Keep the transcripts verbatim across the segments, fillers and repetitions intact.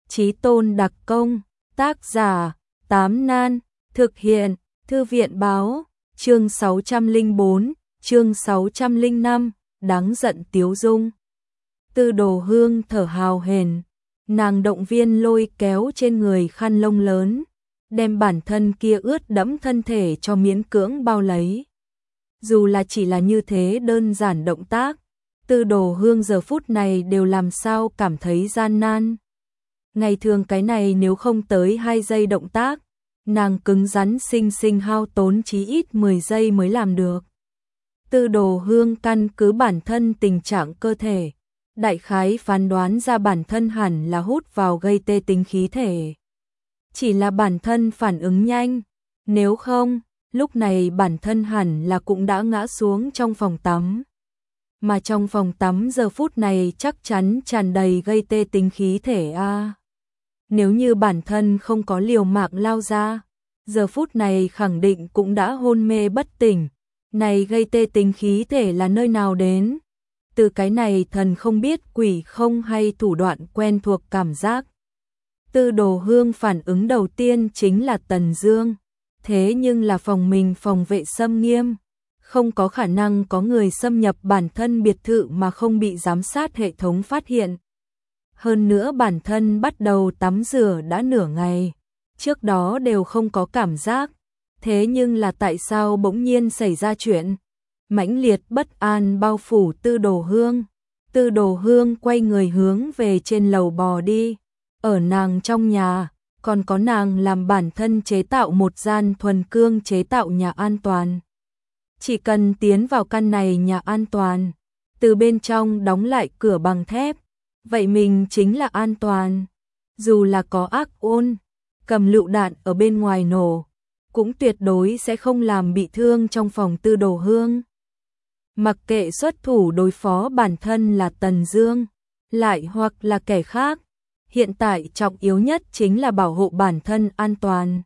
Chí tôn đặc công, tác giả, Tám Nan, thực hiện, Thư viện báo, chương sáu trăm lẻ bốn, chương sáu trăm lẻ năm, đáng giận Tiếu Dung. Tư Đồ Hương thở hào hển, nàng động viên lôi kéo trên người khăn lông lớn, đem bản thân kia ướt đẫm thân thể cho miễn cưỡng bao lấy. Dù là chỉ là như thế đơn giản động tác, Tư Đồ Hương giờ phút này đều làm sao cảm thấy gian nan. Ngày thường cái này nếu không tới hai giây động tác, nàng cứng rắn sinh sinh hao tốn chí ít mười giây mới làm được. Tư Đồ Hương căn cứ bản thân tình trạng cơ thể, đại khái phán đoán ra bản thân hẳn là hút vào gây tê tính khí thể. Chỉ là bản thân phản ứng nhanh, nếu không, lúc này bản thân hẳn là cũng đã ngã xuống trong phòng tắm. Mà trong phòng tắm giờ phút này chắc chắn tràn đầy gây tê tính khí thể a. À. Nếu như bản thân không có liều mạng lao ra, giờ phút này khẳng định cũng đã hôn mê bất tỉnh. Này gây tê tính khí thể là nơi nào đến? Từ cái này thần không biết quỷ không hay thủ đoạn quen thuộc cảm giác. Tư Đồ Hương phản ứng đầu tiên chính là Tần Dương. Thế nhưng là phòng mình phòng vệ xâm nghiêm, không có khả năng có người xâm nhập bản thân biệt thự mà không bị giám sát hệ thống phát hiện. Hơn nữa bản thân bắt đầu tắm rửa đã nửa ngày, trước đó đều không có cảm giác. Thế nhưng là tại sao bỗng nhiên xảy ra chuyện? Mãnh liệt bất an bao phủ Tư Đồ Hương. Tư Đồ Hương quay người hướng về trên lầu bò đi. Ở nàng trong nhà, còn có nàng làm bản thân chế tạo một gian thuần cương chế tạo nhà an toàn. Chỉ cần tiến vào căn này nhà an toàn, từ bên trong đóng lại cửa bằng thép, vậy mình chính là an toàn. Dù là có ác ôn, cầm lựu đạn ở bên ngoài nổ, cũng tuyệt đối sẽ không làm bị thương trong phòng Tư Đồ Hương. Mặc kệ xuất thủ đối phó bản thân là Tần Dương, lại hoặc là kẻ khác, hiện tại trọng yếu nhất chính là bảo hộ bản thân an toàn.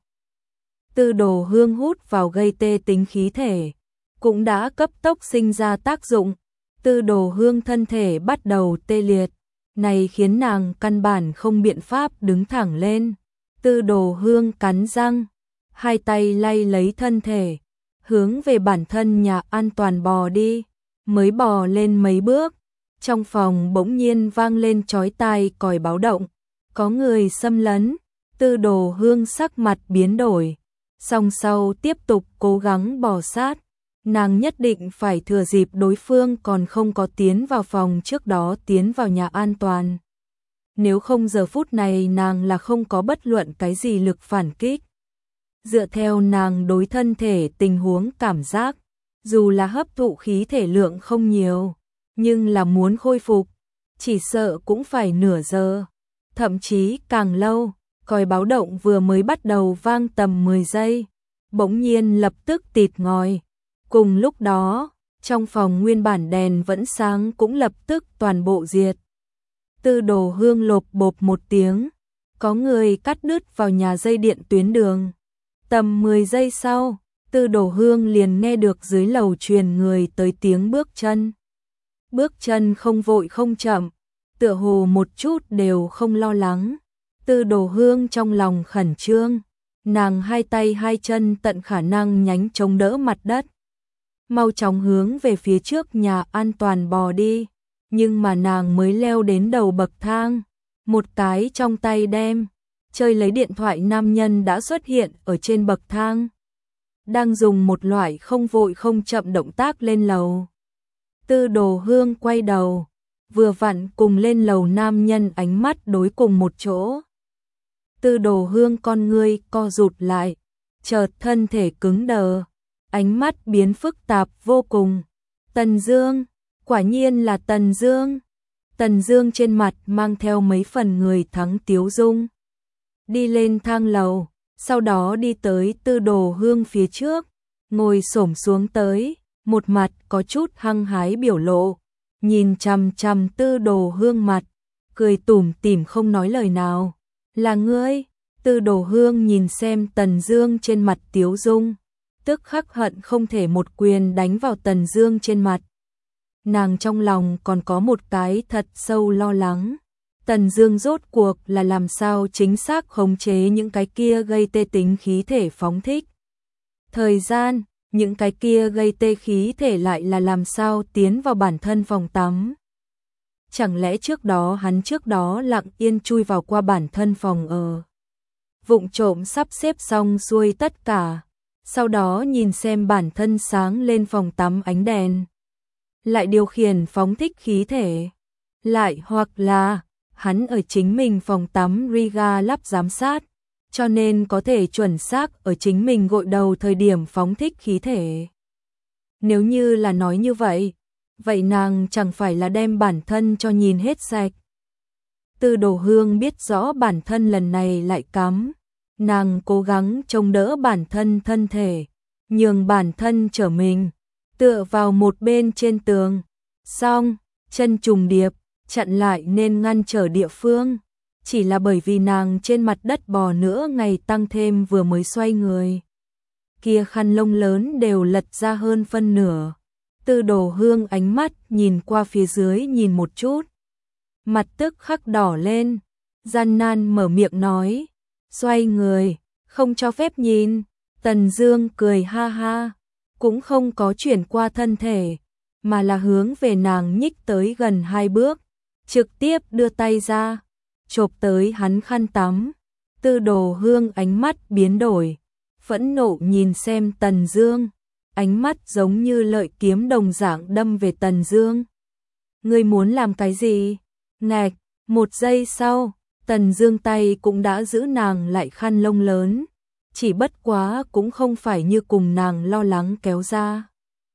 Tư Đồ Hương hút vào gây tê tính khí thể, cũng đã cấp tốc sinh ra tác dụng. Tư Đồ Hương thân thể bắt đầu tê liệt, này khiến nàng căn bản không biện pháp đứng thẳng lên. Tư Đồ Hương cắn răng, hai tay lay lấy thân thể, hướng về bản thân nhà an toàn bò đi. Mới bò lên mấy bước, trong phòng bỗng nhiên vang lên chói tai còi báo động, có người xâm lấn. Tư Đồ Hương sắc mặt biến đổi, song sau tiếp tục cố gắng bò sát. Nàng nhất định phải thừa dịp đối phương còn không có tiến vào phòng trước đó tiến vào nhà an toàn. Nếu không giờ phút này nàng là không có bất luận cái gì lực phản kích. Dựa theo nàng đối thân thể tình huống cảm giác, dù là hấp thụ khí thể lượng không nhiều, nhưng là muốn khôi phục, chỉ sợ cũng phải nửa giờ, thậm chí càng lâu. Còi báo động vừa mới bắt đầu vang tầm mười giây, bỗng nhiên lập tức tịt ngòi. Cùng lúc đó, trong phòng nguyên bản đèn vẫn sáng cũng lập tức toàn bộ diệt. Tư Đồ Hương lộp bộp một tiếng, có người cắt đứt vào nhà dây điện tuyến đường. Tầm mười giây sau, Tư Đồ Hương liền nghe được dưới lầu truyền người tới tiếng bước chân. Bước chân không vội không chậm, tựa hồ một chút đều không lo lắng. Tư Đồ Hương trong lòng khẩn trương, nàng hai tay hai chân tận khả năng nhánh chống đỡ mặt đất, mau chóng hướng về phía trước nhà an toàn bò đi. Nhưng mà nàng mới leo đến đầu bậc thang, một cái trong tay đem chơi lấy điện thoại nam nhân đã xuất hiện ở trên bậc thang, đang dùng một loại không vội không chậm động tác lên lầu. Tư Đồ Hương quay đầu, vừa vặn cùng lên lầu nam nhân ánh mắt đối cùng một chỗ. Tư Đồ Hương con ngươi co rụt lại, chợt thân thể cứng đờ, ánh mắt biến phức tạp vô cùng. Tần Dương, quả nhiên là Tần Dương. Tần Dương trên mặt mang theo mấy phần người thắng tiếu dung, đi lên thang lầu, sau đó đi tới Tư Đồ Hương phía trước, ngồi xổm xuống tới, một mặt có chút hăng hái biểu lộ, nhìn chằm chằm Tư Đồ Hương mặt, cười tủm tỉm không nói lời nào. Là ngươi? Tư Đồ Hương nhìn xem Tần Dương trên mặt tiếu dung, tức khắc hận không thể một quyền đánh vào Tần Dương trên mặt. Nàng trong lòng còn có một cái thật sâu lo lắng, Tần Dương rốt cuộc là làm sao chính xác khống chế những cái kia gây tê tính khí thể phóng thích. Thời gian, những cái kia gây tê khí thể lại là làm sao tiến vào bản thân phòng tắm. Chẳng lẽ trước đó hắn trước đó lặng yên chui vào qua bản thân phòng ở. Vụng trộm sắp xếp xong xuôi tất cả, sau đó nhìn xem bản thân sáng lên phòng tắm ánh đèn. Lại điều khiển phóng thích khí thể. Lại hoặc là hắn ở chính mình phòng tắm Riga lắp giám sát, cho nên có thể chuẩn xác ở chính mình gội đầu thời điểm phóng thích khí thể. Nếu như là nói như vậy, vậy nàng chẳng phải là đem bản thân cho nhìn hết sạch. Tư Đồ Hương biết rõ bản thân lần này lại cắm, nàng cố gắng chống đỡ bản thân thân thể, nhường bản thân trở mình, tựa vào một bên trên tường, xong, chân trùng điệp, chặn lại nên ngăn trở địa phương, chỉ là bởi vì nàng trên mặt đất bò nữa ngày tăng thêm vừa mới xoay người. Kia khăn lông lớn đều lật ra hơn phân nửa. Tư Đồ Hương ánh mắt nhìn qua phía dưới nhìn một chút, mặt tức khắc đỏ lên, gian nan mở miệng nói, xoay người, không cho phép nhìn. Tần Dương cười ha ha, cũng không có chuyển qua thân thể, mà là hướng về nàng nhích tới gần hai bước, trực tiếp đưa tay ra, chộp tới hắn khăn tắm. Tư Đồ Hương ánh mắt biến đổi, phẫn nộ nhìn xem Tần Dương, ánh mắt giống như lợi kiếm đồng dạng đâm về Tần Dương. Ngươi muốn làm cái gì? Ngạch, một giây sau, Tần Dương tay cũng đã giữ nàng lại khăn lông lớn, chỉ bất quá cũng không phải như cùng nàng lo lắng kéo ra,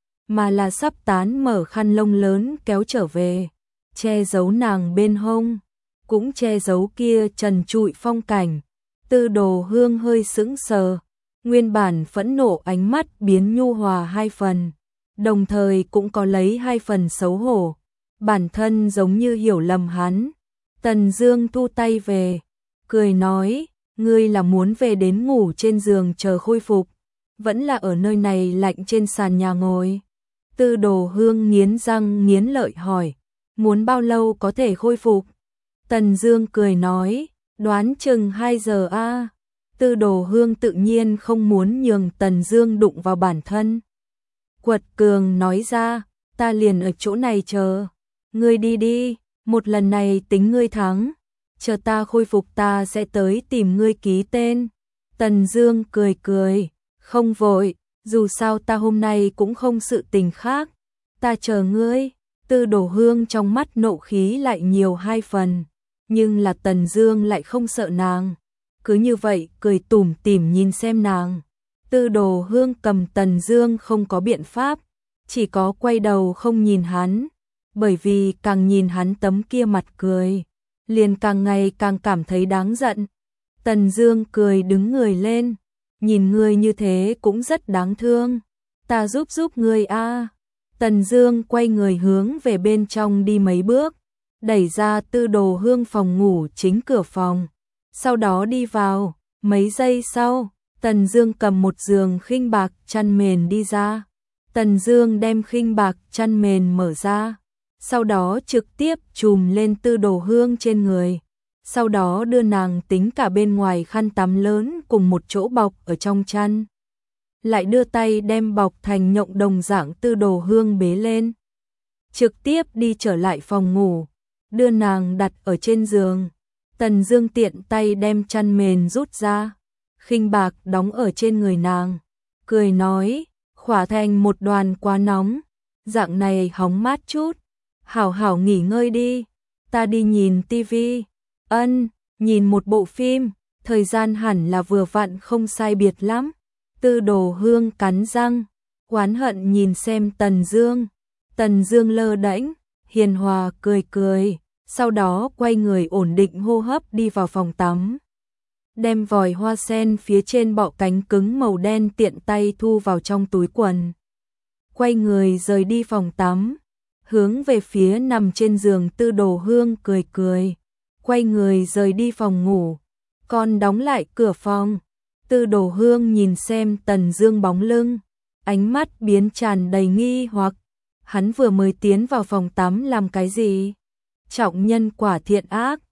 mà là sắp tán mở khăn lông lớn kéo trở về, che giấu nàng bên hông, cũng che giấu kia trần trụi phong cảnh. Tư Đồ Hương hơi sững sờ, nguyên bản phẫn nộ ánh mắt biến nhu hòa hai phần, đồng thời cũng có lấy hai phần xấu hổ, bản thân giống như hiểu lầm hắn. Tần Dương thu tay về, cười nói, ngươi là muốn về đến ngủ trên giường chờ khôi phục, vẫn là ở nơi này lạnh trên sàn nhà ngồi? Tư Đồ Hương nghiến răng nghiến lợi hỏi, muốn bao lâu có thể khôi phục? Tần Dương cười nói, đoán chừng hai giờ a. À. Tư Đồ Hương tự nhiên không muốn nhường Tần Dương đụng vào bản thân. Quật cường nói ra, ta liền ở chỗ này chờ, ngươi đi đi, một lần này tính ngươi thắng, chờ ta khôi phục ta sẽ tới tìm ngươi ký tên. Tần Dương cười cười, không vội, dù sao ta hôm nay cũng không sự tình khác, ta chờ ngươi. Tư Đồ Hương trong mắt nộ khí lại nhiều hai phần, nhưng là Tần Dương lại không sợ nàng, cứ như vậy cười tủm tỉm nhìn xem nàng. Tư Đồ Hương cầm Tần Dương không có biện pháp, chỉ có quay đầu không nhìn hắn, bởi vì càng nhìn hắn tấm kia mặt cười, liền càng ngày càng cảm thấy đáng giận. Tần Dương cười đứng người lên, nhìn ngươi như thế cũng rất đáng thương, ta giúp giúp ngươi a. Tần Dương quay người hướng về bên trong đi mấy bước, đẩy ra Tư Đồ Hương phòng ngủ chính cửa phòng, sau đó đi vào. Mấy giây sau, Tần Dương cầm một giường khinh bạc chăn mền đi ra. Tần Dương đem khinh bạc chăn mền mở ra, sau đó trực tiếp trùm lên Tư Đồ Hương trên người, sau đó đưa nàng tính cả bên ngoài khăn tắm lớn cùng một chỗ bọc ở trong chăn, lại đưa tay đem bọc thành nhộng đồng dạng Tư Đồ Hương bế lên, trực tiếp đi trở lại phòng ngủ, đưa nàng đặt ở trên giường. Tần Dương tiện tay đem chăn mền rút ra, khinh bạc đóng ở trên người nàng, cười nói, khỏa thành một đoàn quá nóng, dạng này hóng mát chút, hảo hảo nghỉ ngơi đi, ta đi nhìn tivi. Ân, nhìn một bộ phim, thời gian hẳn là vừa vặn không sai biệt lắm. Tư Đồ Hương cắn răng, oán hận nhìn xem Tần Dương. Tần Dương lơ đễnh, hiền hòa cười cười, sau đó quay người ổn định hô hấp đi vào phòng tắm, đem vòi hoa sen phía trên bọ cánh cứng màu đen tiện tay thu vào trong túi quần. Quay người rời đi phòng tắm, hướng về phía nằm trên giường Tư Đồ Hương cười cười, quay người rời đi phòng ngủ, còn đóng lại cửa phòng. Tư Đồ Hương nhìn xem Tần Dương bóng lưng, ánh mắt biến tràn đầy nghi hoặc, hắn vừa mới tiến vào phòng tắm làm cái gì? Trọng nhân quả thiện ác,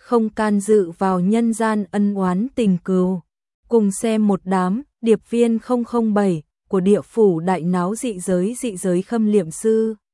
không can dự vào nhân gian ân oán tình cừu. Cùng xem một đám điệp viên không không bảy của địa phủ đại náo dị giới dị giới khâm liệm sư.